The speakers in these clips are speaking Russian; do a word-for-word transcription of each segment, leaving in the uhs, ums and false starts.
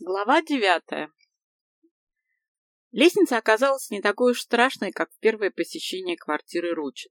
Глава девятая. Лестница оказалась не такой уж страшной, как в первое посещение квартиры Ручин.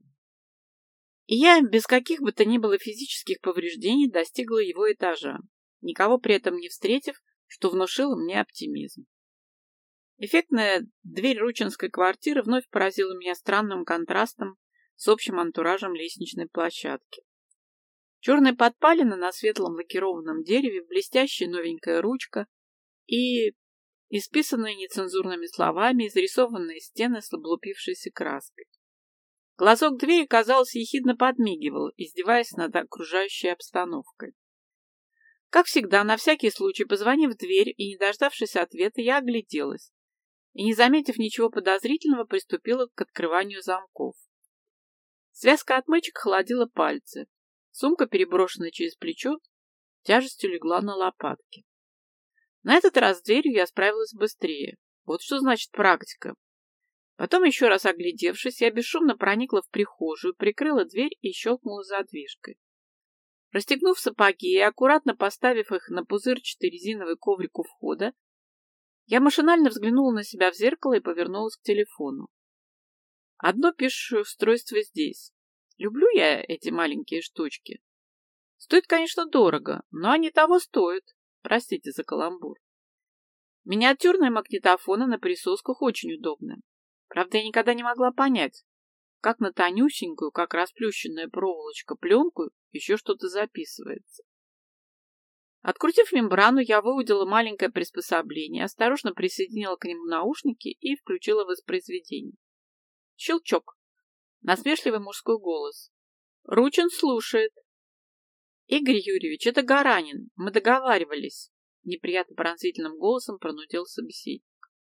И я без каких бы то ни было физических повреждений достигла его этажа, никого при этом не встретив, что внушило мне оптимизм. Эффектная дверь ручинской квартиры вновь поразила меня странным контрастом с общим антуражем лестничной площадки. Черная подпалина на светлом лакированном дереве, блестящая новенькая ручка и исписанные нецензурными словами изрисованные стены с облупившейся краской. Глазок двери, казалось, ехидно подмигивал, издеваясь над окружающей обстановкой. Как всегда, на всякий случай, позвонив в дверь и не дождавшись ответа, я огляделась и, не заметив ничего подозрительного, приступила к открыванию замков. Связка отмычек холодила пальцы. Сумка, переброшенная через плечо, тяжестью легла на лопатки. На этот раз с дверью я справилась быстрее. Вот что значит практика. Потом, еще раз оглядевшись, я бесшумно проникла в прихожую, прикрыла дверь и щелкнула задвижкой. Расстегнув сапоги и аккуратно поставив их на пузырчатый резиновый коврик у входа, я машинально взглянула на себя в зеркало и повернулась к телефону. Одно пишущее устройство здесь. Люблю я эти маленькие штучки. Стоит, конечно, дорого, но они того стоят. Простите за каламбур. Миниатюрные магнитофоны на присосках очень удобны. Правда, я никогда не могла понять, как на тонюсенькую, как расплющенная проволочка, пленку еще что-то записывается. Открутив мембрану, я выудила маленькое приспособление, осторожно присоединила к нему наушники и включила воспроизведение. Щелчок. Насмешливый мужской голос. Ручин слушает. Игорь Юрьевич, это Гаранин. Мы договаривались. Неприятно пронзительным голосом пронудил собеседник.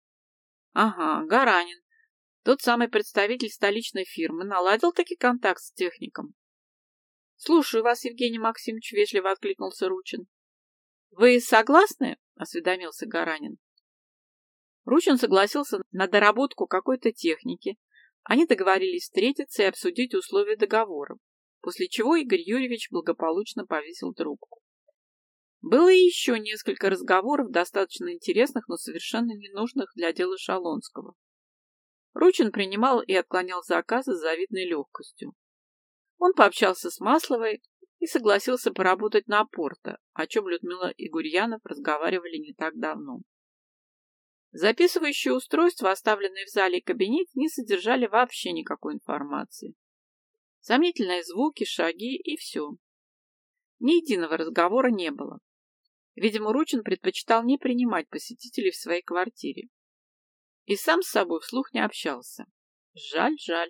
Ага, Гаранин. Тот самый представитель столичной фирмы наладил таки контакт с техником. Слушаю вас, Евгений Максимович, вежливо откликнулся Ручин. Вы согласны? Осведомился Гаранин. Ручин согласился на доработку какой-то техники. Они договорились встретиться и обсудить условия договора, после чего Игорь Юрьевич благополучно повесил трубку. Было и еще несколько разговоров, достаточно интересных, но совершенно ненужных для дела Шалонского. Ручин принимал и отклонял заказы с завидной легкостью. Он пообщался с Масловой и согласился поработать на Порто, о чем Людмила и Гурьянов разговаривали не так давно. Записывающие устройства, оставленные в зале и кабинете, не содержали вообще никакой информации. Сомнительные звуки, шаги и все. Ни единого разговора не было. Видимо, Ручин предпочитал не принимать посетителей в своей квартире. И сам с собой вслух не общался. Жаль, жаль.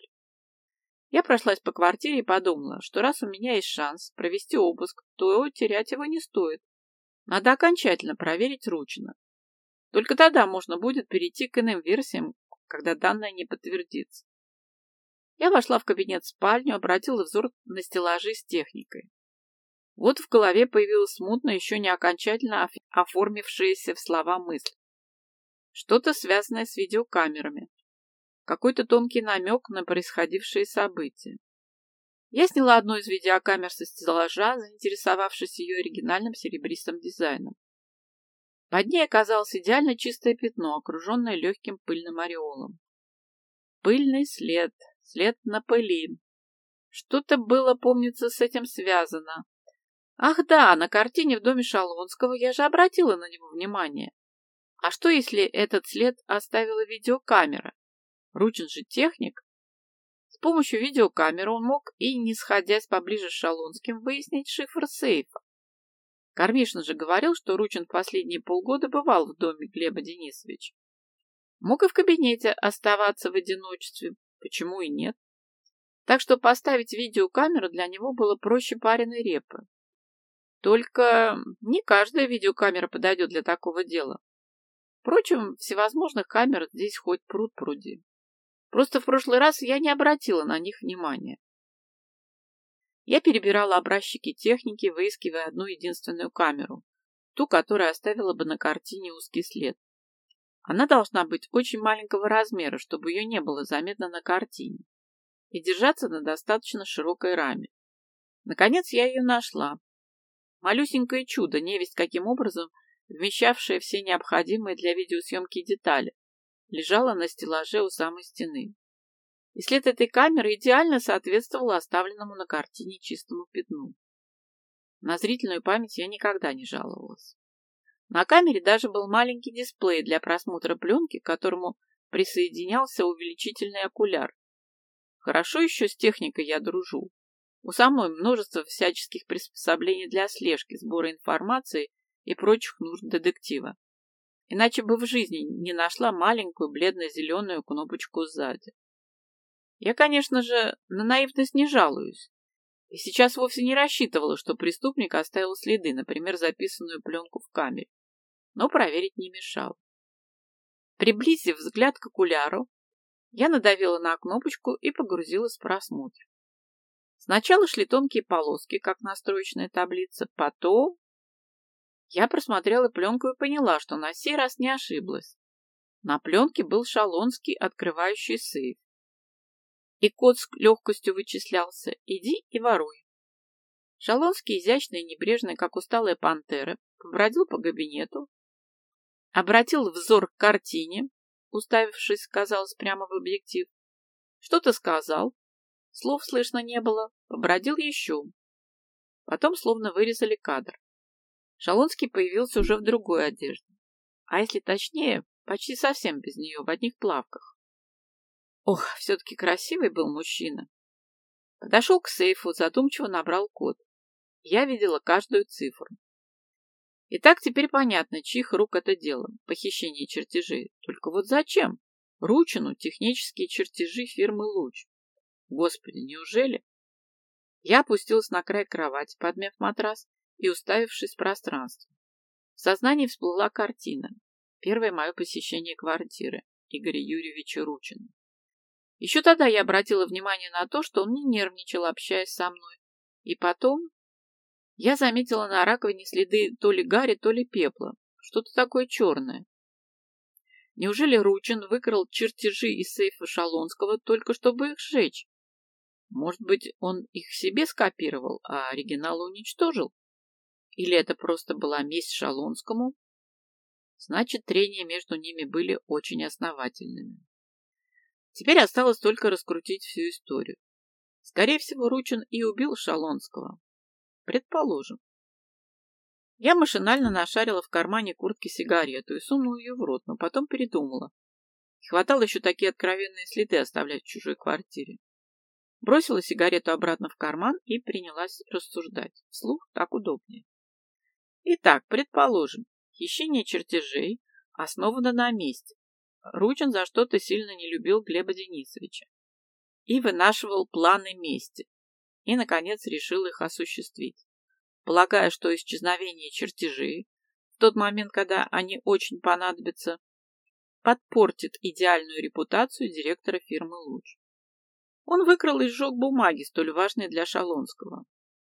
Я прошлась по квартире и подумала, что раз у меня есть шанс провести обыск, то терять его не стоит. Надо окончательно проверить Ручина. Только тогда можно будет перейти к иным версиям, когда данное не подтвердится. Я вошла в кабинет-спальню, обратила взор на стеллажи с техникой. Вот в голове появилась смутно, еще не окончательно оформившаяся в слова мысль. Что-то связанное с видеокамерами. Какой-то тонкий намек на происходившие события. Я сняла одну из видеокамер со стеллажа, заинтересовавшись ее оригинальным серебристым дизайном. Под ней оказалось идеально чистое пятно, окруженное легким пыльным ореолом. Пыльный след, след на пыли. Что-то было, помнится, с этим связано. Ах да, на картине в доме Шалонского я же обратила на него внимание. А что, если этот след оставила видеокамера? Ручин же техник. С помощью видеокамеры он мог и, не сходясь поближе с Шалонским, выяснить шифр сейфа. Кармишин же говорил, что Ручин в последние полгода бывал в доме Глеба Денисовича. Мог и в кабинете оставаться в одиночестве. Почему и нет? Так что поставить видеокамеру для него было проще пареной репы. Только не каждая видеокамера подойдет для такого дела. Впрочем, всевозможных камер здесь хоть пруд пруди. Просто в прошлый раз я не обратила на них внимания. Я перебирала образчики техники, выискивая одну единственную камеру, ту, которая оставила бы на картине узкий след. Она должна быть очень маленького размера, чтобы ее не было заметно на картине, и держаться на достаточно широкой раме. Наконец я ее нашла. Малюсенькое чудо, невесть каким образом вмещавшая все необходимые для видеосъемки детали, лежала на стеллаже у самой стены. И след этой камеры идеально соответствовал оставленному на картине чистому пятну. На зрительную память я никогда не жаловалась. На камере даже был маленький дисплей для просмотра пленки, к которому присоединялся увеличительный окуляр. Хорошо еще с техникой я дружу. У самой множество всяческих приспособлений для слежки, сбора информации и прочих нужд детектива. Иначе бы в жизни не нашла маленькую бледно-зеленую кнопочку сзади. Я, конечно же, на наивность не жалуюсь. И сейчас вовсе не рассчитывала, что преступник оставил следы, например, записанную пленку в камере. Но проверить не мешало. Приблизив взгляд к окуляру, я надавила на кнопочку и погрузилась в просмотр. Сначала шли тонкие полоски, как настроечная таблица, потом... Я просмотрела пленку и поняла, что на сей раз не ошиблась. На пленке был шалонский открывающий сейф. И код с легкостью вычислялся: иди и воруй. Шалонский, изящный и небрежный, как усталая пантера, побродил по кабинету, обратил взор к картине, уставившись, казалось, прямо в объектив. Что-то сказал, слов слышно не было, побродил еще. Потом словно вырезали кадр. Шалонский появился уже в другой одежде. А если точнее, почти совсем без нее, в одних плавках. Ох, все-таки красивый был мужчина. Подошел к сейфу, задумчиво набрал код. Я видела каждую цифру. Итак, теперь понятно, чьих рук это дело. Похищение чертежей. Только вот зачем? Ручину технические чертежи фирмы «Луч». Господи, неужели? Я опустилась на край кровати, подмяв матрас и уставившись в пространство. В сознании всплыла картина. Первое мое посещение квартиры Игоря Юрьевича Ручина. Еще тогда я обратила внимание на то, что он не нервничал, общаясь со мной. И потом я заметила на раковине следы то ли гари, то ли пепла. Что-то такое черное. Неужели Ручин выкрал чертежи из сейфа Шалонского только чтобы их сжечь? Может быть, он их себе скопировал, а оригиналы уничтожил? Или это просто была месть Шалонскому? Значит, трения между ними были очень основательными. Теперь осталось только раскрутить всю историю. Скорее всего, Ручин и убил Шалонского. Предположим. Я машинально нашарила в кармане куртки сигарету и сунула ее в рот, но потом передумала. Хватало еще такие откровенные следы оставлять в чужой квартире. Бросила сигарету обратно в карман и принялась рассуждать. Вслух так удобнее. Итак, предположим, хищение чертежей основано на мести. Ручин за что-то сильно не любил Глеба Денисовича и вынашивал планы мести. И, наконец, решил их осуществить, полагая, что исчезновение чертежей в тот момент, когда они очень понадобятся, подпортит идеальную репутацию директора фирмы «Луч». Он выкрал и сжег бумаги, столь важные для Шалонского.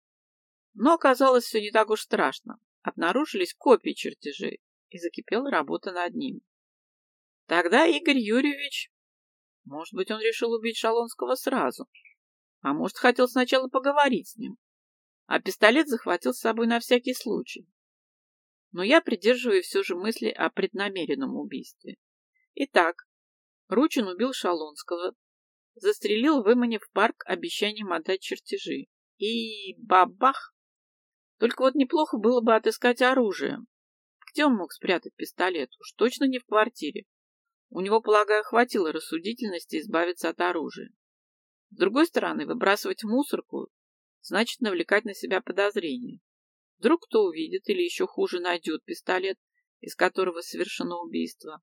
Но оказалось все не так уж страшно. Обнаружились копии чертежей, и закипела работа над ними. Тогда Игорь Юрьевич, может быть, он решил убить Шалонского сразу, а может, хотел сначала поговорить с ним, а пистолет захватил с собой на всякий случай. Но я придерживаю все же мысли о преднамеренном убийстве. Итак, Ручин убил Шалонского, застрелил, выманив в парк обещанием отдать чертежи. И бабах! Только вот неплохо было бы отыскать оружие. Где он мог спрятать пистолет? Уж точно не в квартире. У него, полагаю, хватило рассудительности избавиться от оружия. С другой стороны, выбрасывать в мусорку значит навлекать на себя подозрения. Вдруг кто увидит или еще хуже найдет пистолет, из которого совершено убийство.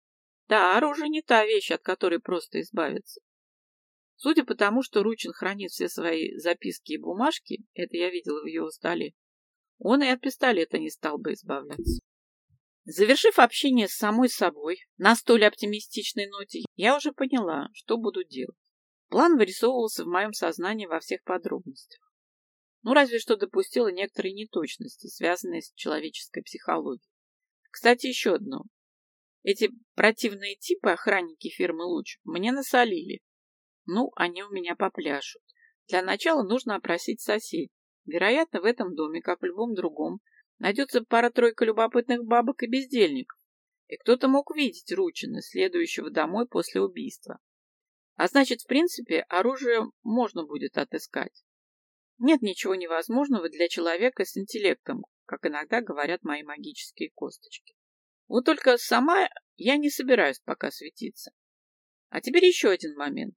Да, оружие не та вещь, от которой просто избавиться. Судя по тому, что Ручин хранит все свои записки и бумажки, это я видела в его столе, он и от пистолета не стал бы избавляться. Завершив общение с самой собой на столь оптимистичной ноте, я уже поняла, что буду делать. План вырисовывался в моем сознании во всех подробностях. Ну, разве что допустила некоторые неточности, связанные с человеческой психологией. Кстати, еще одно. Эти противные типы, охранники фирмы «Луч», мне насолили. Ну, они у меня попляшут. Для начала нужно опросить соседей. Вероятно, в этом доме, как в любом другом, Найдется пара-тройка любопытных бабок и бездельников, и кто-то мог видеть Ручина, следующего домой после убийства. А значит, в принципе, оружие можно будет отыскать. Нет ничего невозможного для человека с интеллектом, как иногда говорят мои магические косточки. Вот только сама я не собираюсь пока светиться. А теперь еще один момент.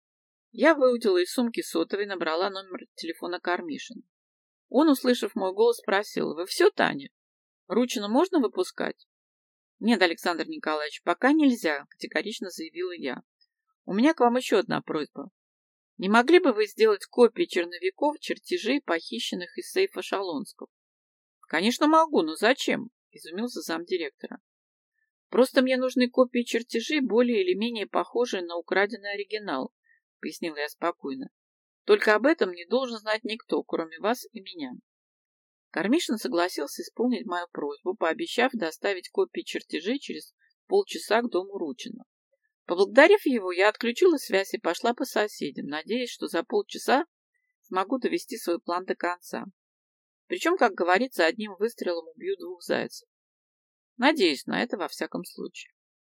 Я выудила из сумки сотовой и набрала номер телефона Кармишина. Он, услышав мой голос, спросил: «Вы все, Таня? Ручина можно выпускать?» «Нет, Александр Николаевич, пока нельзя», — категорично заявила я. «У меня к вам еще одна просьба. Не могли бы вы сделать копии черновиков, чертежей, похищенных из сейфа Шалонского?» «Конечно могу, но зачем?» — изумился замдиректора. «Просто мне нужны копии чертежей, более или менее похожие на украденный оригинал», — пояснила я спокойно. «Только об этом не должен знать никто, кроме вас и меня». Кармишин согласился исполнить мою просьбу, пообещав доставить копии чертежей через полчаса к дому Ручина. Поблагодарив его, я отключила связь и пошла по соседям, надеясь, что за полчаса смогу довести свой план до конца. Причем, как говорится, одним выстрелом убью двух зайцев. Надеюсь на это во всяком случае.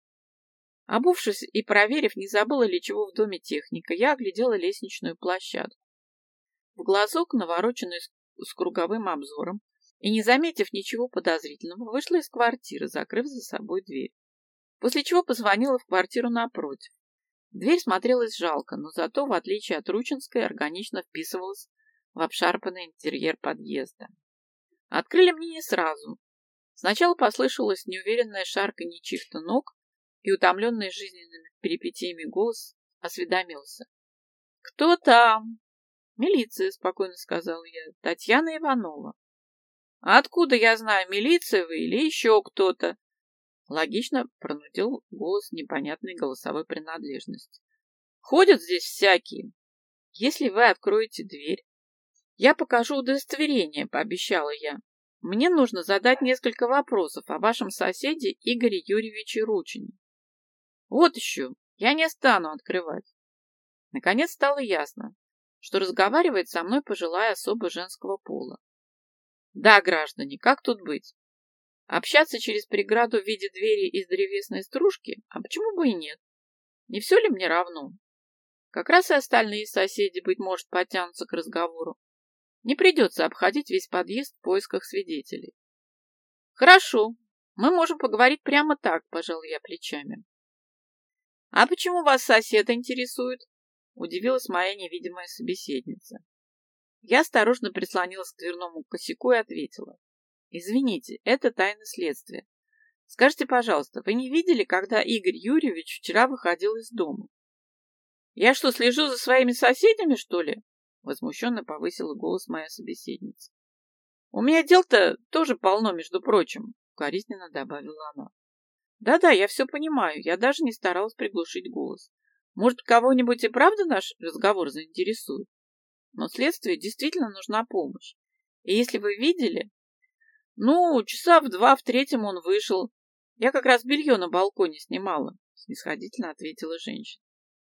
Обувшись и проверив, не забыла ли чего в доме техника, я оглядела лестничную площадку. В глазок, навороченный с круговым обзором, и, не заметив ничего подозрительного, вышла из квартиры, закрыв за собой дверь. После чего позвонила в квартиру напротив. Дверь смотрелась жалко, но зато, в отличие от Ручинской, органично вписывалась в обшарпанный интерьер подъезда. Открыли мне не сразу. Сначала послышалось неуверенное шарканье чьих-то ног, и утомленный жизненными перипетиями голос осведомился: «Кто там?» «Милиция», — спокойно сказала я. «Татьяна Иванова». «А откуда я знаю, милиция вы или еще кто-то?» Логично пронудил голос непонятной голосовой принадлежности. «Ходят здесь всякие. Если вы откроете дверь, я покажу удостоверение», — пообещала я. «Мне нужно задать несколько вопросов о вашем соседе Игоре Юрьевиче Ручине». «Вот еще, я не стану открывать». Наконец стало ясно, что разговаривает со мной пожилая особа женского пола. «Да, граждане, как тут быть? Общаться через преграду в виде двери из древесной стружки? А почему бы и нет? Не все ли мне равно? Как раз и остальные соседи, быть может, потянутся к разговору. Не придется обходить весь подъезд в поисках свидетелей». «Хорошо, мы можем поговорить прямо так», — пожал я плечами. «А почему вас сосед интересует?» — удивилась моя невидимая собеседница. Я осторожно прислонилась к дверному косяку и ответила: «Извините, это тайна следствия. Скажите, пожалуйста, вы не видели, когда Игорь Юрьевич вчера выходил из дома?» «Я что, слежу за своими соседями, что ли?» — возмущенно повысила голос моя собеседница. «У меня дел-то тоже полно, между прочим», — укоризненно добавила она. «Да-да, я все понимаю, я даже не старалась приглушить голос. Может, кого-нибудь и правда наш разговор заинтересует? Но следствию действительно нужна помощь. И если вы видели... Ну, часа в два, в третьем он вышел. Я как раз белье на балконе снимала», — снисходительно ответила женщина.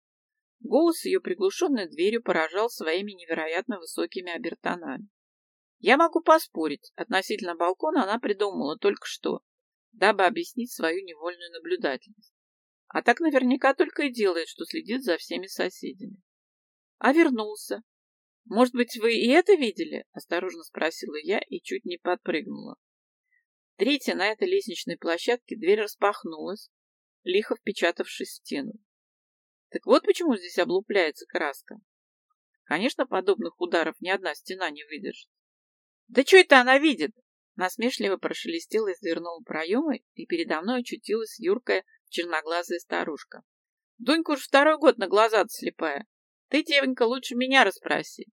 Голос ее, приглушенный дверью, поражал своими невероятно высокими обертонами. Я могу поспорить, относительно балкона она придумала только что, дабы объяснить свою невольную наблюдательность. А так наверняка только и делает, что следит за всеми соседями. А вернулся. «Может быть, вы и это видели?» – осторожно спросила я и чуть не подпрыгнула. Третья на этой лестничной площадке дверь распахнулась, лихо впечатавшись в стену. Так вот почему здесь облупляется краска. Конечно, подобных ударов ни одна стена не выдержит. «Да что это она видит?» Насмешливо прошелестела из дверного проема, и передо мной очутилась юркая черноглазая старушка. «Дунька уж второй год на глаза-то слепая. Ты, девонька, лучше меня расспроси».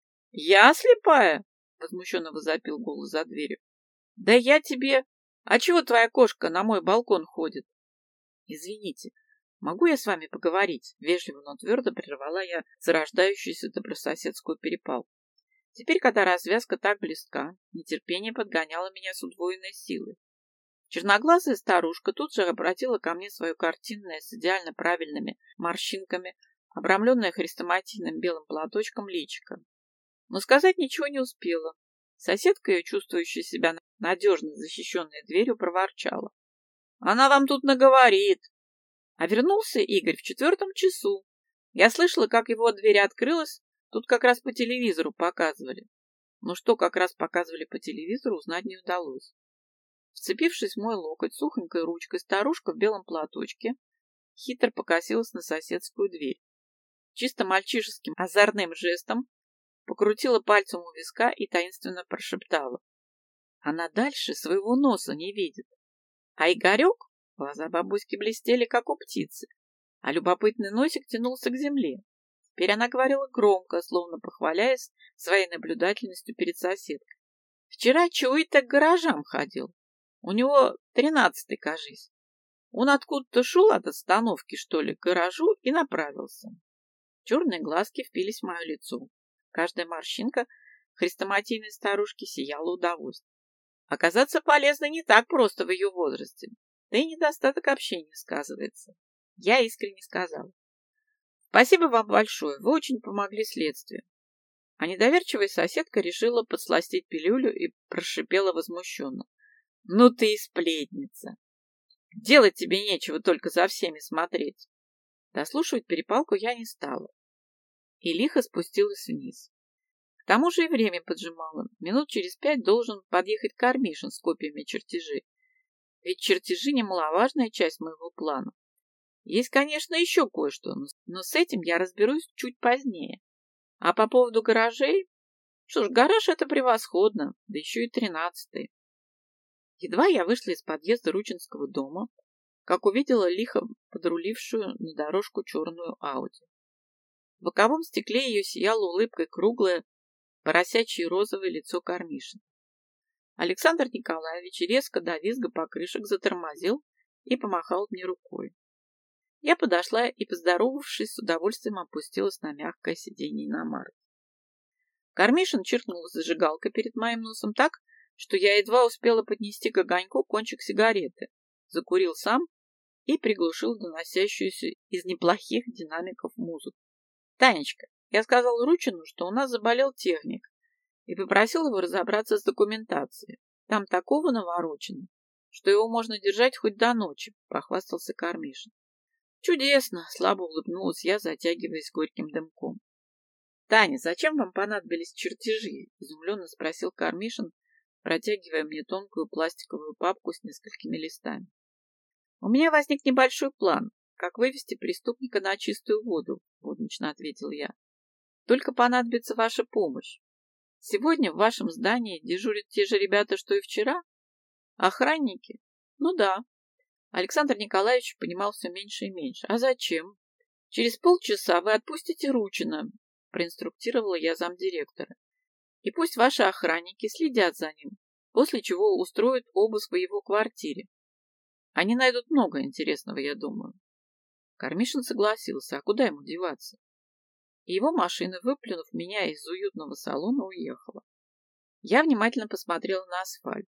«Я слепая?» — возмущенно возопил голос за дверью. «Да я тебе... А чего твоя кошка на мой балкон ходит?» «Извините, могу я с вами поговорить?» — вежливо, но твердо прервала я зарождающуюся добрососедскую перепалку. Теперь, когда развязка так близка, нетерпение подгоняло меня с удвоенной силой. Черноглазая старушка тут же обратила ко мне свое картинное с идеально правильными морщинками, обрамленное хрестоматийным белым платочком личико. Но сказать ничего не успела. Соседка ее, чувствующая себя надежно защищенной дверью, проворчала: «Она вам тут наговорит!» А вернулся Игорь в четвертом часу. Я слышала, как его дверь открылась, тут как раз по телевизору показывали. Но что как раз показывали по телевизору, узнать не удалось. Вцепившись в мой локоть сухонькой ручкой, старушка в белом платочке хитро покосилась на соседскую дверь. Чисто мальчишеским озорным жестом покрутила пальцем у виска и таинственно прошептала: «Она дальше своего носа не видит». А Игорек, глаза бабуськи блестели, как у птицы, а любопытный носик тянулся к земле. Теперь она говорила громко, словно похваляясь своей наблюдательностью перед соседкой. «Вчера чует к гаражам ходил. У него тринадцатый, кажись. Он откуда-то шел от остановки, что ли, к гаражу и направился». Черные глазки впились в мое лицо. Каждая морщинка хрестоматийной старушки сияла удовольствием. Оказаться полезной не так просто в ее возрасте, да и недостаток общения сказывается. Я искренне сказала: «Спасибо вам большое, вы очень помогли следствию». А недоверчивая соседка решила подсластить пилюлю и прошипела возмущенно: «Ну ты и сплетница! Делать тебе нечего, только за всеми смотреть». Дослушивать перепалку я не стала и лихо спустилась вниз. К тому же и время поджимало. Минут через пять должен подъехать Кармишин с копиями чертежей. Ведь чертежи – немаловажная часть моего плана. Есть, конечно, еще кое-что, но с этим я разберусь чуть позднее. А по поводу гаражей? Что ж, гараж – это превосходно, да еще и тринадцатый. Едва я вышла из подъезда Ручинского дома, как увидела лихо подрулившую на дорожку черную Ауди. В боковом стекле ее сияло улыбкой круглое, поросячье розовое лицо Кармишина. Александр Николаевич резко до визга покрышек затормозил и помахал мне рукой. Я подошла и, поздоровавшись, с удовольствием опустилась на мягкое сиденье иномарки. Кармишин чиркнул зажигалкой перед моим носом так, что я едва успела поднести к огоньку кончик сигареты, закурил сам и приглушил доносящуюся из неплохих динамиков музыку. «Танечка, я сказал Ручину, что у нас заболел техник, и попросил его разобраться с документацией. Там такого наворочено, что его можно держать хоть до ночи», — похвастался Кармишин. «Чудесно!» — слабо улыбнулась я, затягиваясь горьким дымком. «Таня, зачем вам понадобились чертежи?» — изумленно спросил Кармишин, протягивая мне тонкую пластиковую папку с несколькими листами. «У меня возник небольшой план, как вывести преступника на чистую воду», — буднично ответил я. «Только понадобится ваша помощь. Сегодня в вашем здании дежурят те же ребята, что и вчера? Охранники? Ну да». Александр Николаевич понимал все меньше и меньше. «А зачем? Через полчаса вы отпустите Ручина», — проинструктировала я замдиректора. «И пусть ваши охранники следят за ним, после чего устроят обыск в его квартире. Они найдут много интересного, я думаю». Кармишин согласился, а куда ему деваться? И его машина, выплюнув меня из уютного салона, уехала. Я внимательно посмотрела на асфальт.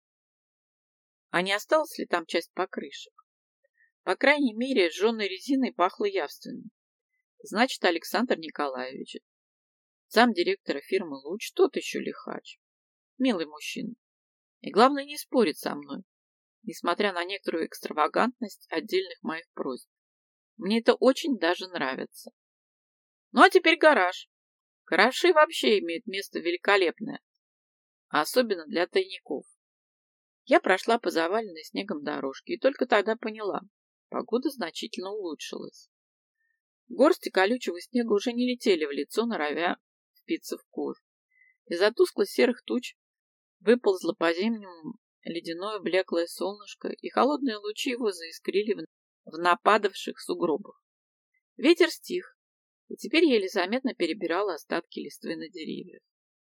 А не осталась ли там часть покрышек? По крайней мере, сжженной резиной пахло явственно. Значит, Александр Николаевич, замдиректора фирмы «Луч», тот еще лихач. Милый мужчина. И главное, не спорит со мной, несмотря на некоторую экстравагантность отдельных моих просьб. Мне это очень даже нравится. Ну, а теперь гараж. Гаражи вообще имеют место великолепное, а особенно для тайников. Я прошла по заваленной снегом дорожке и только тогда поняла, погода значительно улучшилась. Горсти колючего снега уже не летели в лицо, норовя впиться в кожу. Из-за тускло-серых туч выползло по-зимнему ледяное блеклое солнышко, и холодные лучи его заискрили в, в нападавших сугробах. Ветер стих, и теперь еле заметно перебирал остатки листвы на деревьях.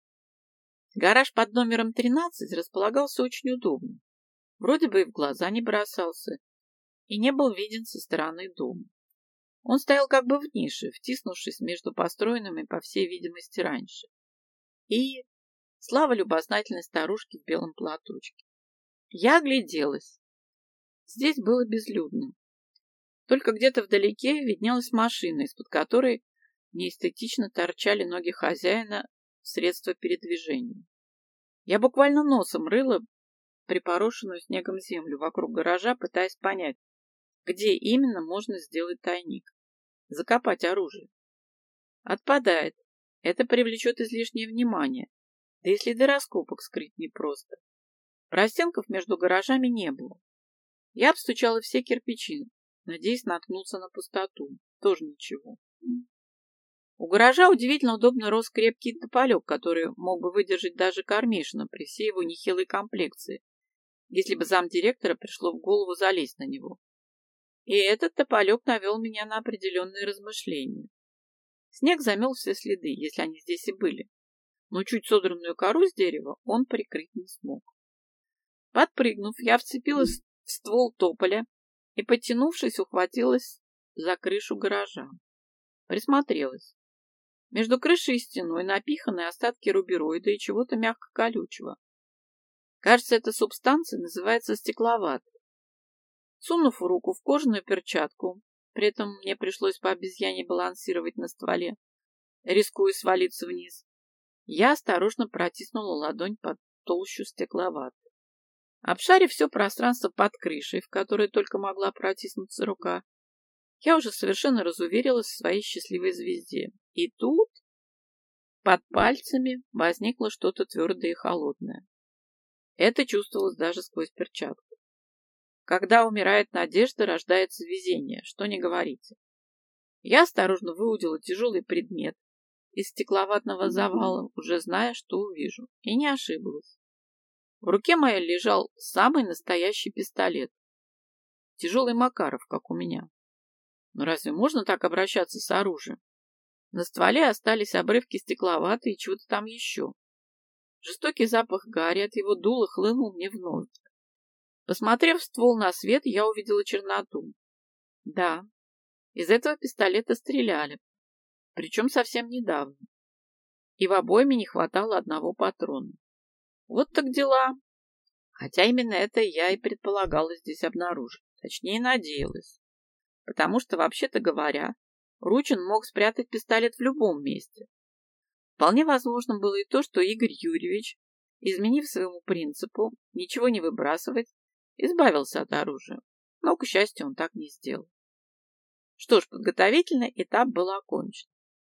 Гараж под номером тринадцать располагался очень удобно. Вроде бы и в глаза не бросался, и не был виден со стороны дома. Он стоял как бы в нише, втиснувшись между построенными, по всей видимости, раньше. И слава любознательной старушки в белом платочке. Я огляделась. Здесь было безлюдно. Только где-то вдалеке виднелась машина, из-под которой неэстетично торчали ноги хозяина, средства передвижения. Я буквально носом рыла припорошенную снегом землю вокруг гаража, пытаясь понять, где именно можно сделать тайник. Закопать оружие. Отпадает. Это привлечет излишнее внимание. Да и следы раскопок скрыть непросто. Простенков между гаражами не было. Я обстучала все кирпичи, надеясь наткнуться на пустоту. Тоже ничего. У гаража удивительно удобно рос крепкий тополек, который мог бы выдержать даже Кармишина при всей его нехилой комплекции, если бы замдиректора пришло в голову залезть на него. И этот тополек навел меня на определенные размышления. Снег замел все следы, если они здесь и были, но чуть содранную кору с дерева он прикрыть не смог. Подпрыгнув, я вцепилась в ствол тополя и, подтянувшись, ухватилась за крышу гаража. Присмотрелась. Между крышей и стеной напиханы остатки рубероида и чего-то мягко-колючего. Кажется, эта субстанция называется стекловат. Сунув руку в кожаную перчатку, при этом мне пришлось по обезьяне балансировать на стволе, рискуя свалиться вниз, я осторожно протиснула ладонь под толщу стекловата. Обшарив все пространство под крышей, в которое только могла протиснуться рука, я уже совершенно разуверилась в своей счастливой звезде. И тут под пальцами возникло что-то твердое и холодное. Это чувствовалось даже сквозь перчатку. Когда умирает надежда, рождается везение, что не говорите. Я осторожно выудила тяжелый предмет из стекловатного завала, уже зная, что увижу, и не ошиблась. В руке моей лежал самый настоящий пистолет. Тяжелый Макаров, как у меня. Но разве можно так обращаться с оружием? На стволе остались обрывки стекловата и чего-то там еще. Жестокий запах гари от его дула хлынул мне в ноздри. Посмотрев ствол на свет, я увидела черноту. Да, из этого пистолета стреляли, причем совсем недавно. И в обойме не хватало одного патрона. Вот так дела. Хотя именно это я и предполагала здесь обнаружить. Точнее, надеялась. Потому что, вообще-то говоря, Ручин мог спрятать пистолет в любом месте. Вполне возможно было и то, что Игорь Юрьевич, изменив своему принципу ничего не выбрасывать, избавился от оружия. Но, к счастью, он так не сделал. Что ж, подготовительный этап был окончен.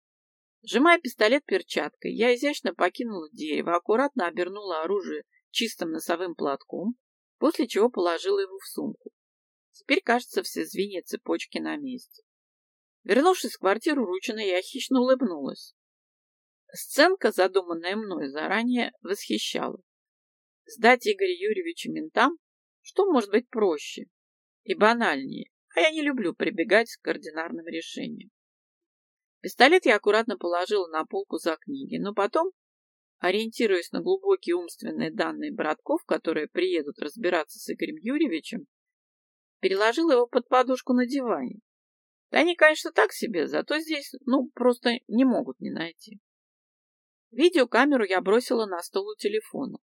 Сжимая пистолет перчаткой, я изящно покинула дерево, аккуратно обернула оружие чистым носовым платком, после чего положила его в сумку. Теперь, кажется, все звенья цепочки на месте. Вернувшись в квартиру Ручина, я хищно улыбнулась. Сценка, задуманная мной заранее, восхищала. Сдать Игоря Юрьевича ментам? Что может быть проще и банальнее? А я не люблю прибегать к ординарным решениям. Пистолет я аккуратно положила на полку за книги, но потом, ориентируясь на глубокие умственные данные братков, которые приедут разбираться с Игорем Юрьевичем, переложила его под подушку на диване. Да они, конечно, так себе, зато здесь, ну, просто не могут не найти. Видеокамеру я бросила на стол у телефона.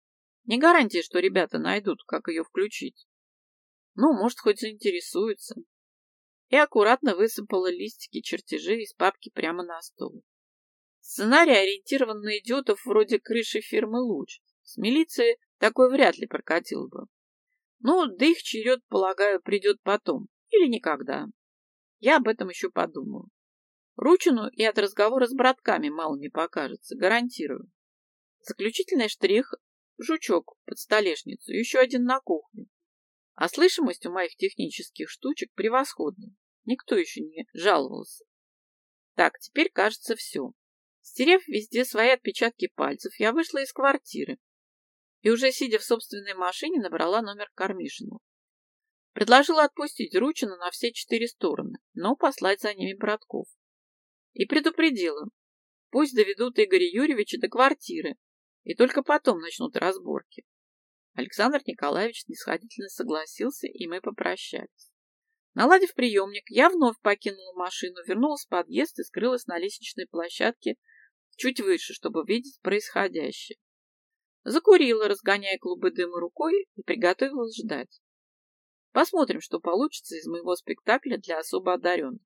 Не гарантия, что ребята найдут, как ее включить. Ну, может, хоть заинтересуются. И аккуратно высыпала листики чертежей из папки прямо на стол. Сценарий ориентирован на идиотов вроде крыши фирмы «Луч». С милицией такой вряд ли прокатил бы. Ну, да их черед, полагаю, придет потом. Или никогда. Я об этом еще подумаю. Ручину и от разговора с братками мало не покажется, гарантирую. Заключительный штрих – жучок под столешницу, еще один на кухню. А слышимость у моих технических штучек превосходная. Никто еще не жаловался. Так, теперь, кажется, все. Стерев везде свои отпечатки пальцев, я вышла из квартиры и уже сидя в собственной машине набрала номер Кармишина. Предложила отпустить Ручина на все четыре стороны, но послать за ними братков. И предупредила, пусть доведут Игоря Юрьевича до квартиры, и только потом начнут разборки. Александр Николаевич снисходительно согласился, и мы попрощались. Наладив приемник, я вновь покинула машину, вернулась в подъезд и скрылась на лестничной площадке чуть выше, чтобы видеть происходящее. Закурила, разгоняя клубы дыма рукой, и приготовилась ждать. Посмотрим, что получится из моего спектакля для особо одаренных.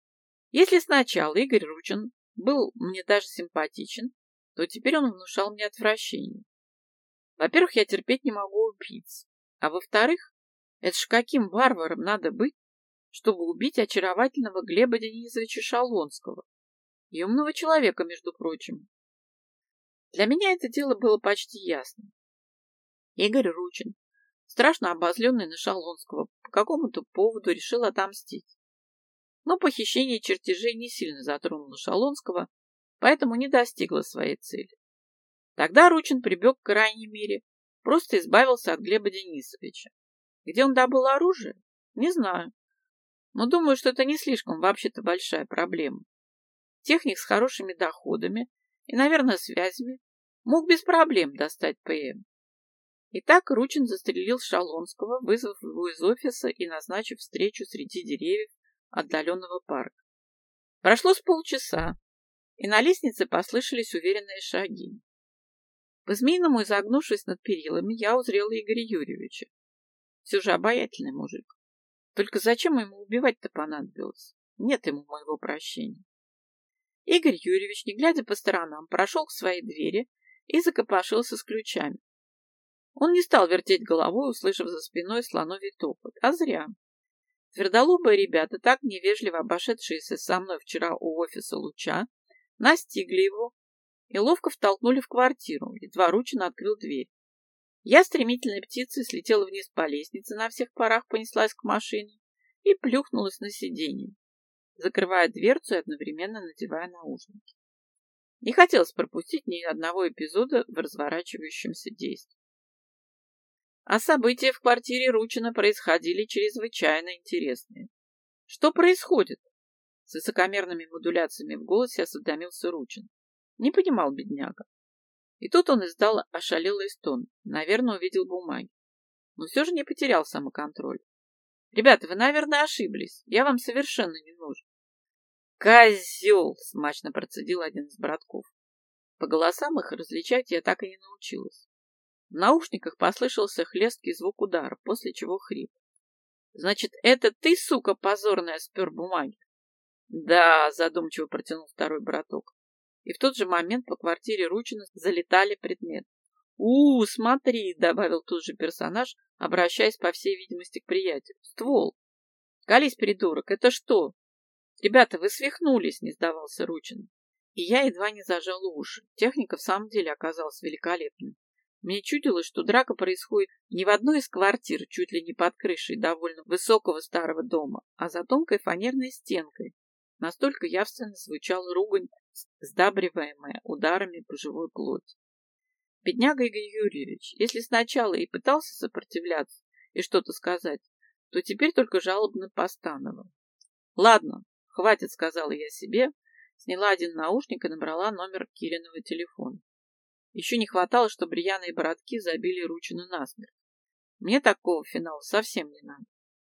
Если сначала Игорь Ручин был мне даже симпатичен, то теперь он внушал мне отвращение. Во-первых, я терпеть не могу убийц. А во-вторых, это ж каким варваром надо быть, чтобы убить очаровательного Глеба Денисовича Шалонского и умного человека, между прочим. Для меня это дело было почти ясно. Игорь Ручин, страшно обозленный на Шалонского, по какому-то поводу решил отомстить. Но похищение чертежей не сильно затронуло Шалонского, поэтому не достигло своей цели. Тогда Ручин прибег к крайней мере, просто избавился от Глеба Денисовича. Где он добыл оружие? Не знаю. Но думаю, что это не слишком вообще-то большая проблема. Техник с хорошими доходами и, наверное, связями мог без проблем достать ПМ. Итак, Ручин застрелил Шалонского, вызвав его из офиса и назначив встречу среди деревьев отдаленного парка. Прошло с полчаса, и на лестнице послышались уверенные шаги. По-змеиному изогнувшись над перилами, я узрела Игоря Юрьевича. Все же обаятельный мужик. Только зачем ему убивать-то понадобилось? Нет ему моего прощения. Игорь Юрьевич, не глядя по сторонам, прошел к своей двери и закопошился с ключами. Он не стал вертеть головой, услышав за спиной слоновий топот. А зря. Твердолобые ребята, так невежливо обошедшиеся со мной вчера у офиса Луча, настигли его и ловко втолкнули в квартиру, едва Ручин открыл дверь. Я стремительной птицей слетела вниз по лестнице, на всех парах понеслась к машине и плюхнулась на сиденье, закрывая дверцу и одновременно надевая наушники. Не хотелось пропустить ни одного эпизода в разворачивающемся действии. А события в квартире Ручина происходили чрезвычайно интересные. Что происходит? С высокомерными модуляциями в голосе осведомился Ручин. Не понимал бедняга. И тут он издал ошалелый стон. Наверное, увидел бумаги. Но все же не потерял самоконтроль. Ребята, вы, наверное, ошиблись. Я вам совершенно не нужен. Козел! Смачно процедил один из братков. По голосам их различать я так и не научилась. В наушниках послышался хлесткий звук удара, после чего хрип. Значит, это ты, сука, позорная, спер бумаги? Да, задумчиво протянул второй браток. И в тот же момент по квартире Ручина залетали предметы. «У, смотри!» — добавил тут же персонаж, обращаясь, по всей видимости, к приятелю. «Ствол! Колись, придурок, это что?» «Ребята, вы свихнулись!» — не сдавался Ручин. И я едва не зажала уши. Техника в самом деле оказалась великолепной. Мне чудилось, что драка происходит не в одной из квартир, чуть ли не под крышей довольно высокого старого дома, а за тонкой фанерной стенкой. Настолько явственно звучала ругань, сдабриваемая ударами по живой плоти. Бедняга Игорь Юрьевич, если сначала и пытался сопротивляться и что-то сказать, то теперь только жалобно постановал. «Ладно, хватит», — сказала я себе, сняла один наушник и набрала номер Кириного телефона. Еще не хватало, чтобы рьяные братки забили Ручину насмерть. Мне такого финала совсем не надо.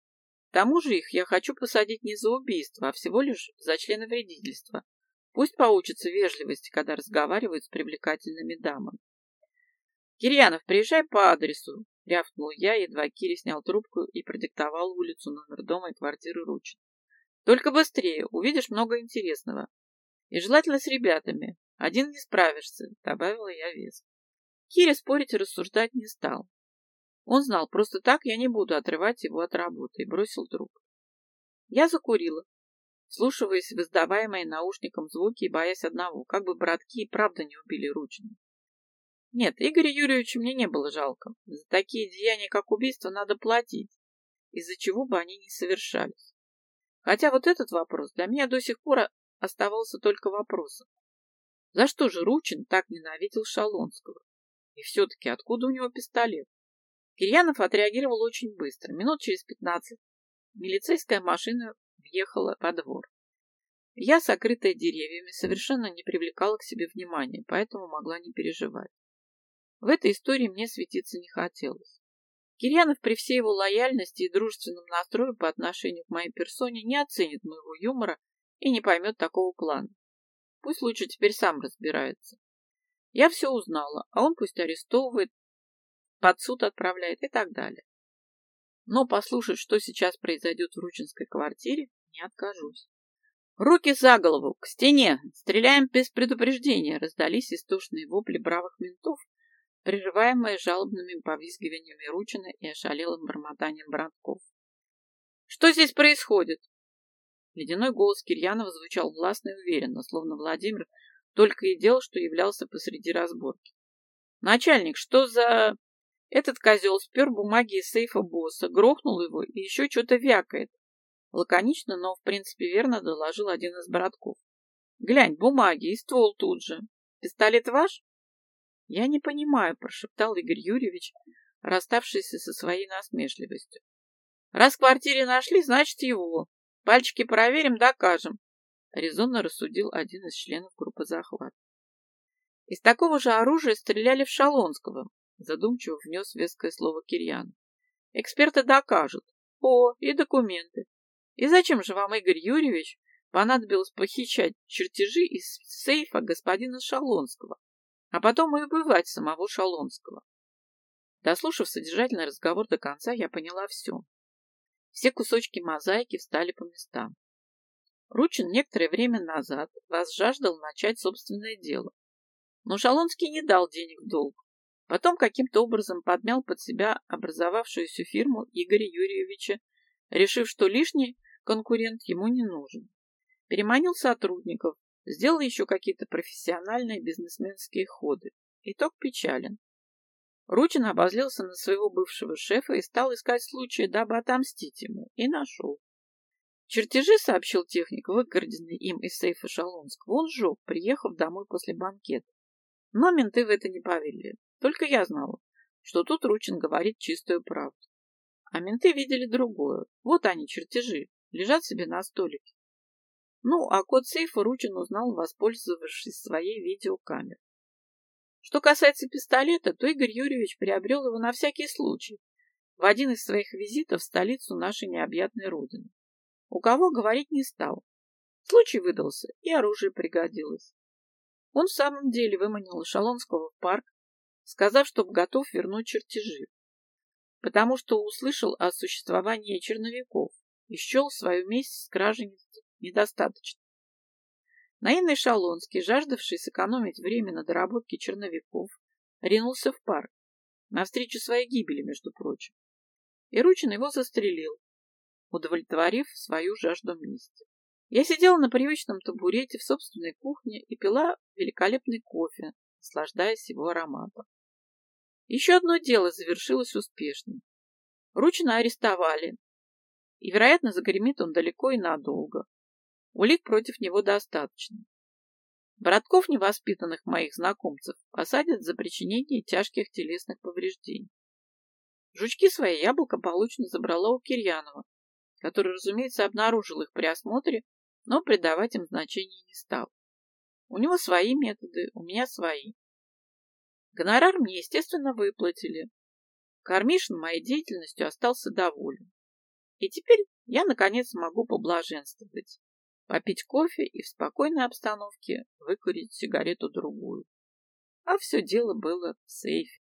К тому же их я хочу посадить не за убийство, а всего лишь за членовредительство. Пусть поучатся вежливости, когда разговаривают с привлекательными дамами. «Кирьянов, приезжай по адресу», — рявкнул я, едва Кири снял трубку и продиктовал улицу, номер дома и квартиры Ручин. «Только быстрее, увидишь много интересного. И желательно с ребятами. Один не справишься», — добавила я веско. Кири спорить и рассуждать не стал. Он знал, просто так я не буду отрывать его от работы, и бросил трубку. Я закурила, вслушиваясь в издаваемые наушником звуки и боясь одного, как бы братки и правда не убили Ручина. Нет, Игоря Юрьевича мне не было жалко. За такие деяния, как убийство, надо платить, из-за чего бы они ни совершались. Хотя вот этот вопрос для меня до сих пор оставался только вопросом. За что же Ручин так ненавидел Шалонского? И все-таки откуда у него пистолет? Кирьянов отреагировал очень быстро. Минут через пятнадцать милицейская машина въехала во двор. Я, сокрытая деревьями, совершенно не привлекала к себе внимания, поэтому могла не переживать. В этой истории мне светиться не хотелось. Кирьянов при всей его лояльности и дружественном настрое по отношению к моей персоне не оценит моего юмора и не поймет такого плана. Пусть лучше теперь сам разбирается. Я все узнала, а он пусть арестовывает, под суд отправляет и так далее. Но послушать, что сейчас произойдет в Ручинской квартире, не откажусь. «Руки за голову! К стене! Стреляем без предупреждения!» Раздались истошные вопли бравых ментов, прерываемое жалобными повизгиваниями Ручина и ошалелым бормотанием Братков. «Что здесь происходит?» Ледяной голос Кирьянова звучал властно и уверенно, словно Владимир только и делал, что являлся посреди разборки. «Начальник, что за...» Этот козел спер бумаги из сейфа босса, грохнул его и еще что-то вякает. Лаконично, но в принципе верно доложил один из братков. «Глянь, бумаги и ствол тут же. Пистолет ваш?» «Я не понимаю», – прошептал Игорь Юрьевич, расставшийся со своей насмешливостью. «Раз в квартире нашли, значит его. Пальчики проверим, докажем», – резонно рассудил один из членов группы захвата. «Из такого же оружия стреляли в Шалонского», – задумчиво внес веское слово Кирьян. «Эксперты докажут. О, и документы. И зачем же вам, Игорь Юрьевич, понадобилось похищать чертежи из сейфа господина Шалонского, а потом и убивать самого Шалонского?» Дослушав содержательный разговор до конца, я поняла все. Все кусочки мозаики встали по местам. Ручин некоторое время назад возжаждал начать собственное дело, но Шалонский не дал денег в долг. Потом каким-то образом подмял под себя образовавшуюся фирму Игоря Юрьевича, решив, что лишний конкурент ему не нужен. Переманил сотрудников, сделал еще какие-то профессиональные бизнесменские ходы. Итог печален. Ручин обозлился на своего бывшего шефа и стал искать случая, дабы отомстить ему, и нашел. Чертежи, сообщил техник, выкраденный им из сейфа Шалонского, он сжег, приехав домой после банкета. Но менты в это не поверили. Только я знала, что тут Ручин говорит чистую правду. А менты видели другое. Вот они, чертежи, лежат себе на столике. Ну, а код сейфа Ручин узнал, воспользовавшись своей видеокамерой. Что касается пистолета, то Игорь Юрьевич приобрел его на всякий случай в один из своих визитов в столицу нашей необъятной родины. У кого говорить не стал. Случай выдался, и оружие пригодилось. Он в самом деле выманил Шалонского в парк, сказав, что готов вернуть чертежи, потому что услышал о существовании черновиков и счел свою месть с кражей недостаточно. Наивный Шалонский, жаждавший сэкономить время на доработке черновиков, ринулся в парк, навстречу своей гибели, между прочим. И Ручин его застрелил, удовлетворив свою жажду мести. Я сидела на привычном табурете в собственной кухне и пила великолепный кофе, наслаждаясь его ароматом. Еще одно дело завершилось успешно. Ручина арестовали, и, вероятно, загремит он далеко и надолго. Улик против него достаточно. Братков, невоспитанных моих знакомцев, посадят за причинение тяжких телесных повреждений. Жучки свои я благополучно забрала у Кирьянова, который, разумеется, обнаружил их при осмотре, но придавать им значения не стал. У него свои методы, у меня свои. Гонорар мне, естественно, выплатили. Кармишин моей деятельностью остался доволен. И теперь я, наконец, могу поблаженствовать, попить кофе и в спокойной обстановке выкурить сигарету-другую. А все дело было в сейфе.